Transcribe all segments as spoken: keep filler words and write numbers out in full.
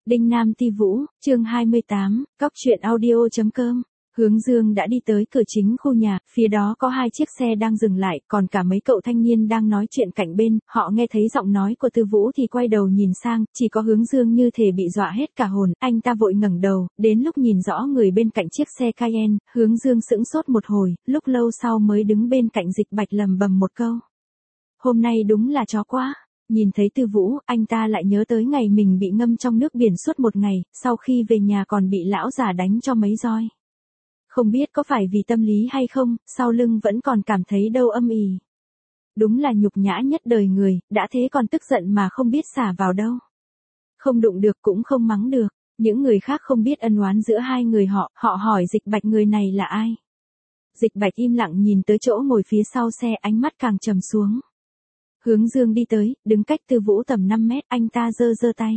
Đinh Nam Ti Vũ, chương hai mươi tám, cóc truyện audio chấm com. Hướng Dương đã đi tới cửa chính khu nhà, phía đó có hai chiếc xe đang dừng lại, còn cả mấy cậu thanh niên đang nói chuyện cạnh bên, họ nghe thấy giọng nói của Tư Vũ thì quay đầu nhìn sang, chỉ có Hướng Dương như thể bị dọa hết cả hồn, anh ta vội ngẩng đầu, đến lúc nhìn rõ người bên cạnh chiếc xe Cayenne, Hướng Dương sững sốt một hồi, lúc lâu sau mới đứng bên cạnh Dịch Bạch lầm bầm một câu. Hôm nay đúng là chó quá. Nhìn thấy Tư Vũ, anh ta lại nhớ tới ngày mình bị ngâm trong nước biển suốt một ngày, sau khi về nhà còn bị lão già đánh cho mấy roi. Không biết có phải vì tâm lý hay không, sau lưng vẫn còn cảm thấy đau âm ỉ. Đúng là nhục nhã nhất đời người, đã thế còn tức giận mà không biết xả vào đâu. Không đụng được cũng không mắng được, những người khác không biết ân oán giữa hai người họ, họ hỏi Dịch Bạch người này là ai. Dịch Bạch im lặng nhìn tới chỗ ngồi phía sau xe, ánh mắt càng trầm xuống. Hướng Dương đi tới, đứng cách Tư Vũ tầm năm mét, anh ta giơ giơ tay.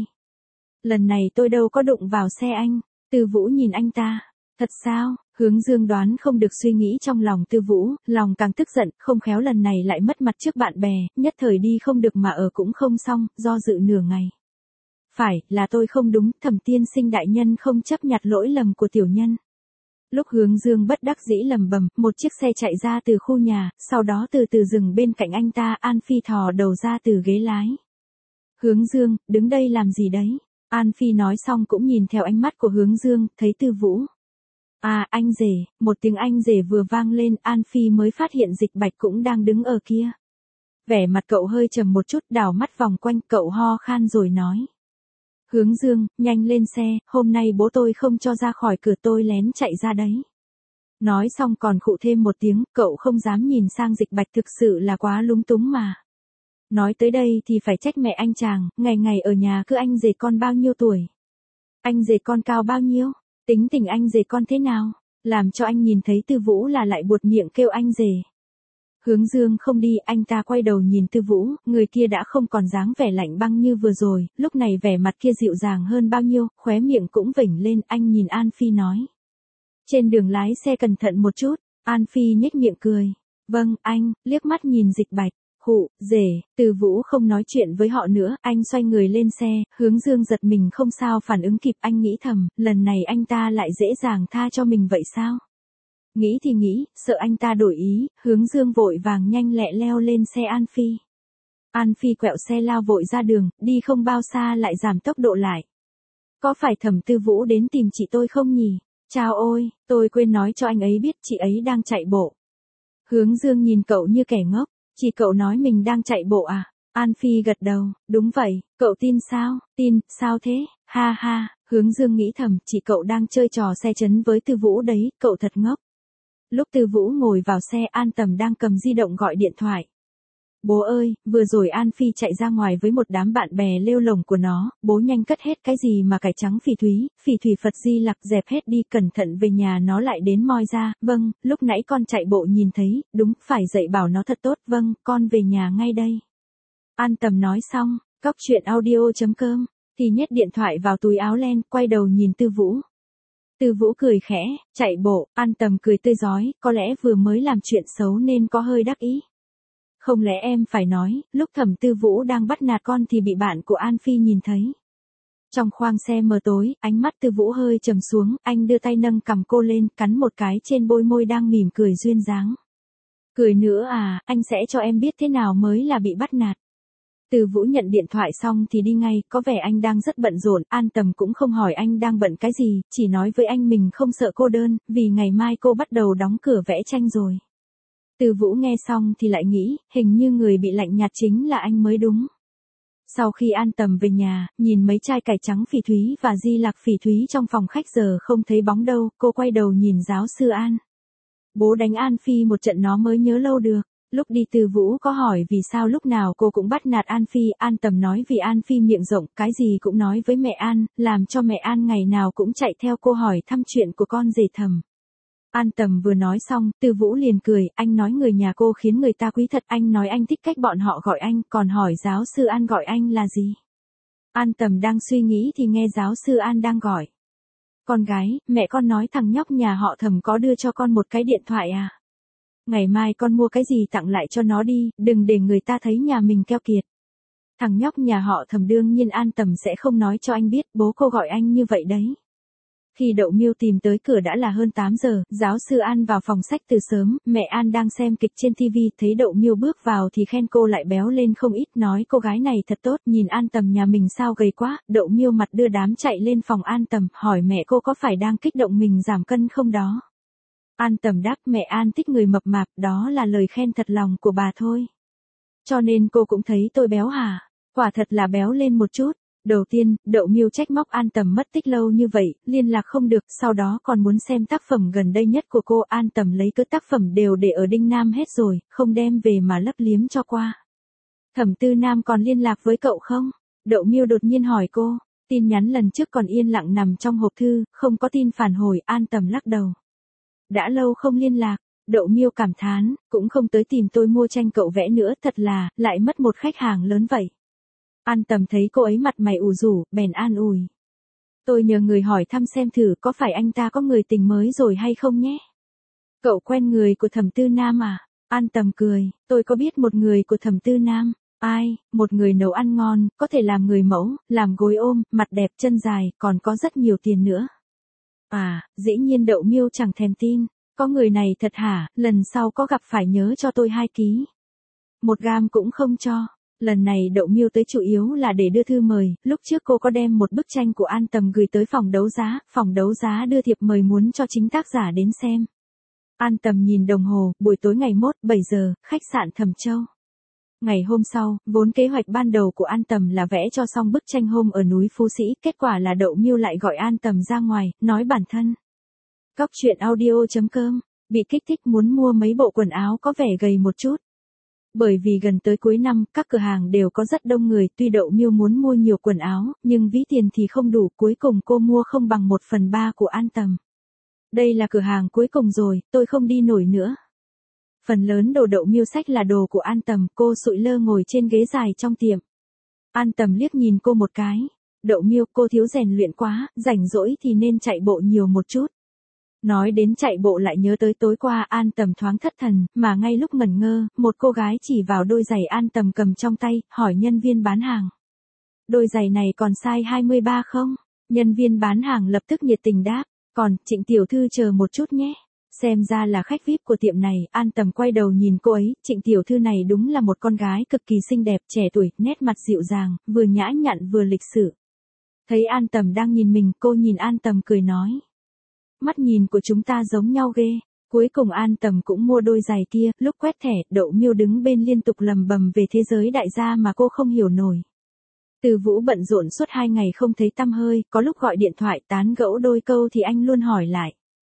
Lần này tôi đâu có đụng vào xe anh. Tư Vũ nhìn anh ta. Thật sao? Hướng Dương đoán không được suy nghĩ trong lòng Tư Vũ, lòng càng tức giận, không khéo lần này lại mất mặt trước bạn bè, nhất thời đi không được mà ở cũng không xong, do dự nửa ngày. Phải, là tôi không đúng, Thẩm tiên sinh đại nhân không chấp nhặt lỗi lầm của tiểu nhân. Lúc Hướng Dương bất đắc dĩ lầm bầm, một chiếc xe chạy ra từ khu nhà, sau đó từ từ dừng bên cạnh anh ta, An Phi thò đầu ra từ ghế lái. Hướng Dương, đứng đây làm gì đấy? An Phi nói xong cũng nhìn theo ánh mắt của Hướng Dương, thấy Tư Vũ. À, anh rể, một tiếng anh rể vừa vang lên, An Phi mới phát hiện Dịch Bạch cũng đang đứng ở kia. Vẻ mặt cậu hơi trầm một chút, đảo mắt vòng quanh, cậu ho khan rồi nói. Hướng Dương, nhanh lên xe, hôm nay bố tôi không cho ra khỏi cửa, tôi lén chạy ra đấy. Nói xong còn khụ thêm một tiếng, cậu không dám nhìn sang Dịch Bạch, thực sự là quá lúng túng mà. Nói tới đây thì phải trách mẹ anh chàng, ngày ngày ở nhà cứ anh rể con bao nhiêu tuổi. Anh rể con cao bao nhiêu, tính tình anh rể con thế nào, làm cho anh nhìn thấy Tư Vũ là lại buột miệng kêu anh rể. Hướng Dương không đi, anh ta quay đầu nhìn Tư Vũ, người kia đã không còn dáng vẻ lạnh băng như vừa rồi, lúc này vẻ mặt kia dịu dàng hơn bao nhiêu, khóe miệng cũng vểnh lên, anh nhìn An Phi nói. Trên đường lái xe cẩn thận một chút, An Phi nhếch miệng cười. Vâng, anh, liếc mắt nhìn Dịch Bạch, hụ, rể, Tư Vũ không nói chuyện với họ nữa, anh xoay người lên xe, Hướng Dương giật mình không sao phản ứng kịp, anh nghĩ thầm, lần này anh ta lại dễ dàng tha cho mình vậy sao? Nghĩ thì nghĩ, sợ anh ta đổi ý, Hướng Dương vội vàng nhanh lẹ leo lên xe An Phi. An Phi quẹo xe lao vội ra đường, đi không bao xa lại giảm tốc độ lại. Có phải Thẩm Tư Vũ đến tìm chị tôi không nhỉ? Chao ôi, tôi quên nói cho anh ấy biết chị ấy đang chạy bộ. Hướng Dương nhìn cậu như kẻ ngốc, chỉ cậu nói mình đang chạy bộ à? An Phi gật đầu, đúng vậy, cậu tin sao? Tin, sao thế? Ha ha, Hướng Dương nghĩ thầm, chị cậu đang chơi trò xe chấn với Tư Vũ đấy, cậu thật ngốc. Lúc Tư Vũ ngồi vào xe, An Tầm đang cầm di động gọi điện thoại. Bố ơi, vừa rồi An Phi chạy ra ngoài với một đám bạn bè lêu lổng của nó, bố nhanh cất hết cái gì mà cải trắng phỉ thúy, phỉ thủy Phật Di Lặc dẹp hết đi, cẩn thận về nhà nó lại đến moi ra. Vâng, lúc nãy con chạy bộ nhìn thấy, đúng, phải dạy bảo nó thật tốt, vâng, con về nhà ngay đây. An Tầm nói xong, cóc truyện audio chấm com, thì nhét điện thoại vào túi áo len, quay đầu nhìn Tư Vũ. Tư Vũ cười khẽ, chạy bộ, An Tầm cười tươi rói, có lẽ vừa mới làm chuyện xấu nên có hơi đắc ý. Không lẽ em phải nói, lúc Thẩm Tư Vũ đang bắt nạt con thì bị bạn của An Phi nhìn thấy. Trong khoang xe mờ tối, ánh mắt Tư Vũ hơi trầm xuống, anh đưa tay nâng cằm cô lên, cắn một cái trên bôi môi đang mỉm cười duyên dáng. Cười nữa à, anh sẽ cho em biết thế nào mới là bị bắt nạt. Tư Vũ nhận điện thoại xong thì đi ngay, có vẻ anh đang rất bận rộn, An Tầm cũng không hỏi anh đang bận cái gì, chỉ nói với anh mình không sợ cô đơn, vì ngày mai cô bắt đầu đóng cửa vẽ tranh rồi. Tư Vũ nghe xong thì lại nghĩ, hình như người bị lạnh nhạt chính là anh mới đúng. Sau khi An Tầm về nhà, nhìn mấy chai cải trắng phỉ thúy và Di Lặc phỉ thúy trong phòng khách giờ không thấy bóng đâu, cô quay đầu nhìn giáo sư An. Bố đánh An Phi một trận nó mới nhớ lâu được. Lúc đi Tư Vũ có hỏi vì sao lúc nào cô cũng bắt nạt An Phi, An Tầm nói vì An Phi miệng rộng, cái gì cũng nói với mẹ An, làm cho mẹ An ngày nào cũng chạy theo cô hỏi thăm chuyện của con rể Thẩm. An Tầm vừa nói xong, Tư Vũ liền cười, anh nói người nhà cô khiến người ta quý thật, anh nói anh thích cách bọn họ gọi anh, còn hỏi giáo sư An gọi anh là gì? An Tầm đang suy nghĩ thì nghe giáo sư An đang gọi. Con gái, mẹ con nói thằng nhóc nhà họ Thẩm có đưa cho con một cái điện thoại à? Ngày mai con mua cái gì tặng lại cho nó đi, đừng để người ta thấy nhà mình keo kiệt. Thằng nhóc nhà họ Thẩm đương nhiên An Tầm sẽ không nói cho anh biết, bố cô gọi anh như vậy đấy. Khi Đậu Miêu tìm tới cửa đã là hơn tám giờ, giáo sư An vào phòng sách từ sớm, mẹ An đang xem kịch trên ti vi, thấy Đậu Miêu bước vào thì khen cô lại béo lên không ít, nói cô gái này thật tốt, nhìn An Tầm nhà mình sao gầy quá. Đậu Miêu mặt đưa đám chạy lên phòng An Tầm, hỏi mẹ cô có phải đang kích động mình giảm cân không đó. An Tầm đáp mẹ An thích người mập mạp, đó là lời khen thật lòng của bà thôi. Cho nên cô cũng thấy tôi béo hả? Quả thật là béo lên một chút. Đầu tiên, Đậu Miêu trách móc An Tầm mất tích lâu như vậy, liên lạc không được, sau đó còn muốn xem tác phẩm gần đây nhất của cô. An Tầm lấy cớ tác phẩm đều để ở Đinh Nam hết rồi, không đem về mà lấp liếm cho qua. Thẩm Tư Nam còn liên lạc với cậu không? Đậu Miêu đột nhiên hỏi cô, tin nhắn lần trước còn yên lặng nằm trong hộp thư, không có tin phản hồi. An Tầm lắc đầu. Đã lâu không liên lạc. Đậu Miêu cảm thán, cũng không tới tìm tôi mua tranh cậu vẽ nữa, thật là, lại mất một khách hàng lớn vậy. An Tầm thấy cô ấy mặt mày ủ rũ, bèn an ủi. Tôi nhờ người hỏi thăm xem thử có phải anh ta có người tình mới rồi hay không nhé. Cậu quen người của Thẩm Tư Nam à? An Tầm cười, tôi có biết một người của Thẩm Tư Nam. Ai? Một người nấu ăn ngon, có thể làm người mẫu, làm gối ôm, mặt đẹp chân dài, còn có rất nhiều tiền nữa. À, dĩ nhiên. Đậu Miêu chẳng thèm tin. Có người này thật hả? Lần sau có gặp phải nhớ cho tôi hai ký. Một gam cũng không cho. Lần này Đậu Miêu tới chủ yếu là để đưa thư mời, lúc trước cô có đem một bức tranh của An Tầm gửi tới phòng đấu giá, phòng đấu giá đưa thiệp mời muốn cho chính tác giả đến xem. An Tầm nhìn đồng hồ, buổi tối ngày mốt, bảy giờ, khách sạn Thẩm Châu. Ngày hôm sau, vốn kế hoạch ban đầu của An Tầm là vẽ cho xong bức tranh hôm ở núi Phú Sĩ, kết quả là Đậu Miêu lại gọi An Tầm ra ngoài, nói bản thân. Cóc truyện audio chấm com, bị kích thích muốn mua mấy bộ quần áo có vẻ gầy một chút. Bởi vì gần tới cuối năm, các cửa hàng đều có rất đông người, tuy Đậu Miêu muốn mua nhiều quần áo, nhưng ví tiền thì không đủ, cuối cùng cô mua không bằng một phần ba của An Tầm. Đây là cửa hàng cuối cùng rồi, tôi không đi nổi nữa. Phần lớn đồ Đậu Miêu xách là đồ của An Tầm, cô sụi lơ ngồi trên ghế dài trong tiệm. An Tầm liếc nhìn cô một cái. Đậu Miêu, cô thiếu rèn luyện quá, rảnh rỗi thì nên chạy bộ nhiều một chút. Nói đến chạy bộ lại nhớ tới tối qua An Tầm thoáng thất thần, mà ngay lúc ngẩn ngơ, một cô gái chỉ vào đôi giày An Tầm cầm trong tay, hỏi nhân viên bán hàng. Đôi giày này còn size hai mươi ba không? Nhân viên bán hàng lập tức nhiệt tình đáp, còn, Trịnh tiểu thư chờ một chút nhé. Xem ra là khách vi ai pi của tiệm này. An Tầm quay đầu nhìn cô ấy, Trịnh tiểu thư này đúng là một con gái cực kỳ xinh đẹp, trẻ tuổi, nét mặt dịu dàng, vừa nhã nhặn vừa lịch sự. Thấy An Tầm đang nhìn mình, cô nhìn An Tầm cười nói. Mắt nhìn của chúng ta giống nhau ghê. Cuối cùng An Tầm cũng mua đôi giày kia, lúc quét thẻ, Đậu Miêu đứng bên liên tục lầm bầm về thế giới đại gia mà cô không hiểu nổi. Từ Vũ bận rộn suốt hai ngày không thấy tăm hơi, có lúc gọi điện thoại tán gẫu đôi câu thì anh luôn hỏi lại.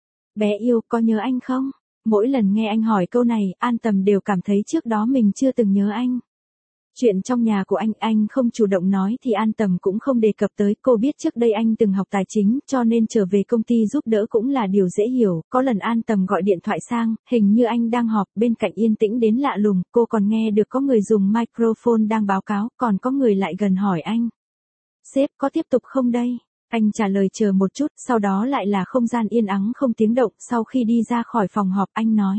Bé yêu, có nhớ anh không? Mỗi lần nghe anh hỏi câu này, An Tầm đều cảm thấy trước đó mình chưa từng nhớ anh. Chuyện trong nhà của anh, anh không chủ động nói thì An Tầm cũng không đề cập tới. Cô biết trước đây anh từng học tài chính, cho nên trở về công ty giúp đỡ cũng là điều dễ hiểu. Có lần An Tầm gọi điện thoại sang, hình như anh đang họp, bên cạnh yên tĩnh đến lạ lùng, cô còn nghe được có người dùng microphone đang báo cáo, còn có người lại gần hỏi anh. Sếp, có tiếp tục không đây? Anh trả lời chờ một chút, sau đó lại là không gian yên ắng không tiếng động. Sau khi đi ra khỏi phòng họp, anh nói.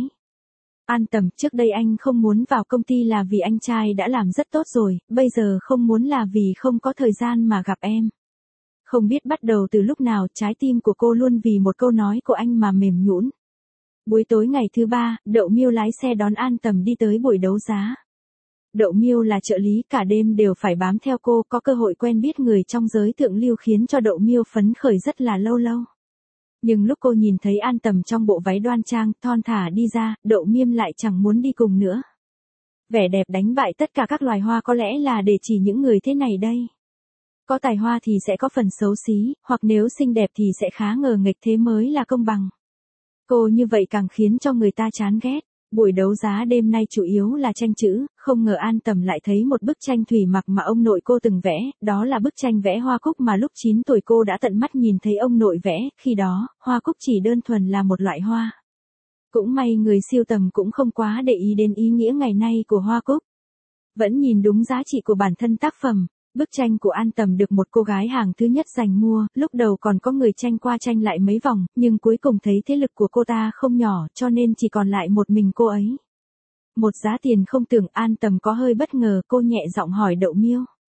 An Tầm, trước đây anh không muốn vào công ty là vì anh trai đã làm rất tốt rồi, bây giờ không muốn là vì không có thời gian mà gặp em. Không biết bắt đầu từ lúc nào, trái tim của cô luôn vì một câu nói của anh mà mềm nhũn. Buổi tối ngày thứ ba, Đậu Miêu lái xe đón An Tầm đi tới buổi đấu giá. Đậu Miêu là trợ lý, cả đêm đều phải bám theo cô, có cơ hội quen biết người trong giới thượng lưu khiến cho Đậu Miêu phấn khởi rất là lâu lâu. Nhưng lúc cô nhìn thấy An Tầm trong bộ váy đoan trang, thon thả đi ra, Đậu Miêu lại chẳng muốn đi cùng nữa. Vẻ đẹp đánh bại tất cả các loài hoa có lẽ là để chỉ những người thế này đây. Có tài hoa thì sẽ có phần xấu xí, hoặc nếu xinh đẹp thì sẽ khá ngờ nghệch, thế mới là công bằng. Cô như vậy càng khiến cho người ta chán ghét. Buổi đấu giá đêm nay chủ yếu là tranh chữ, không ngờ An Tầm lại thấy một bức tranh thủy mặc mà ông nội cô từng vẽ, đó là bức tranh vẽ hoa cúc mà lúc chín tuổi cô đã tận mắt nhìn thấy ông nội vẽ, khi đó, hoa cúc chỉ đơn thuần là một loại hoa. Cũng may người sưu tầm cũng không quá để ý đến ý nghĩa ngày nay của hoa cúc. Vẫn nhìn đúng giá trị của bản thân tác phẩm. Bức tranh của An Tầm được một cô gái hàng thứ nhất giành mua, lúc đầu còn có người tranh qua tranh lại mấy vòng, nhưng cuối cùng thấy thế lực của cô ta không nhỏ, cho nên chỉ còn lại một mình cô ấy. Một giá tiền không tưởng. An Tầm có hơi bất ngờ, cô nhẹ giọng hỏi Đậu Miêu.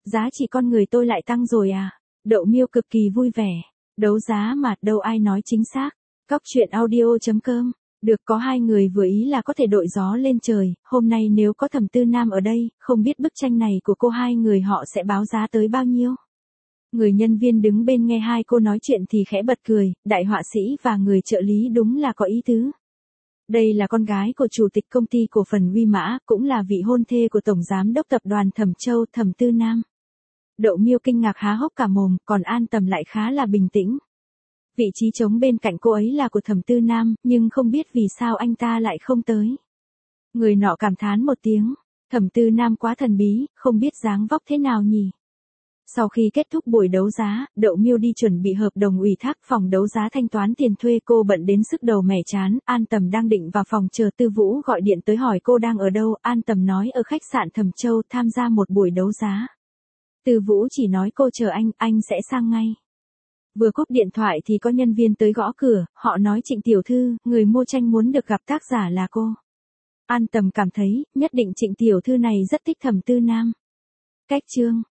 Giá trị con người tôi lại tăng rồi à? Đậu Miêu cực kỳ vui vẻ. Đấu giá mà, đâu ai nói chính xác. Cóc truyện audio chấm com. Được, có hai người vừa ý là có thể đội gió lên trời, hôm nay nếu có Thẩm Tư Nam ở đây, không biết bức tranh này của cô hai người họ sẽ báo giá tới bao nhiêu. Người nhân viên đứng bên nghe hai cô nói chuyện thì khẽ bật cười, đại họa sĩ và người trợ lý đúng là có ý tứ. Đây là con gái của chủ tịch công ty cổ phần Uy Mã, cũng là vị hôn thê của tổng giám đốc tập đoàn Thẩm Châu, Thẩm Tư Nam. Đậu Miêu kinh ngạc há hốc cả mồm, còn An Tầm lại khá là bình tĩnh. Vị trí trống bên cạnh cô ấy là của Thẩm Tư Nam, nhưng không biết vì sao anh ta lại không tới. Người nọ cảm thán một tiếng, Thẩm Tư Nam quá thần bí, không biết dáng vóc thế nào nhỉ. Sau khi kết thúc buổi đấu giá, Đậu Miêu đi chuẩn bị hợp đồng ủy thác phòng đấu giá thanh toán tiền thuê, cô bận đến sức đầu mẻ chán. An Tầm đang định vào phòng chờ Tư Vũ gọi điện tới hỏi cô đang ở đâu. An Tầm nói ở khách sạn Thẩm Châu tham gia một buổi đấu giá. Tư Vũ chỉ nói cô chờ anh, anh sẽ sang ngay. Vừa cúp điện thoại thì có nhân viên tới gõ cửa, họ nói Trịnh tiểu thư, người mua tranh muốn được gặp tác giả là cô. An Tầm cảm thấy, nhất định Trịnh tiểu thư này rất thích Thẩm Tư Nam. Cách chương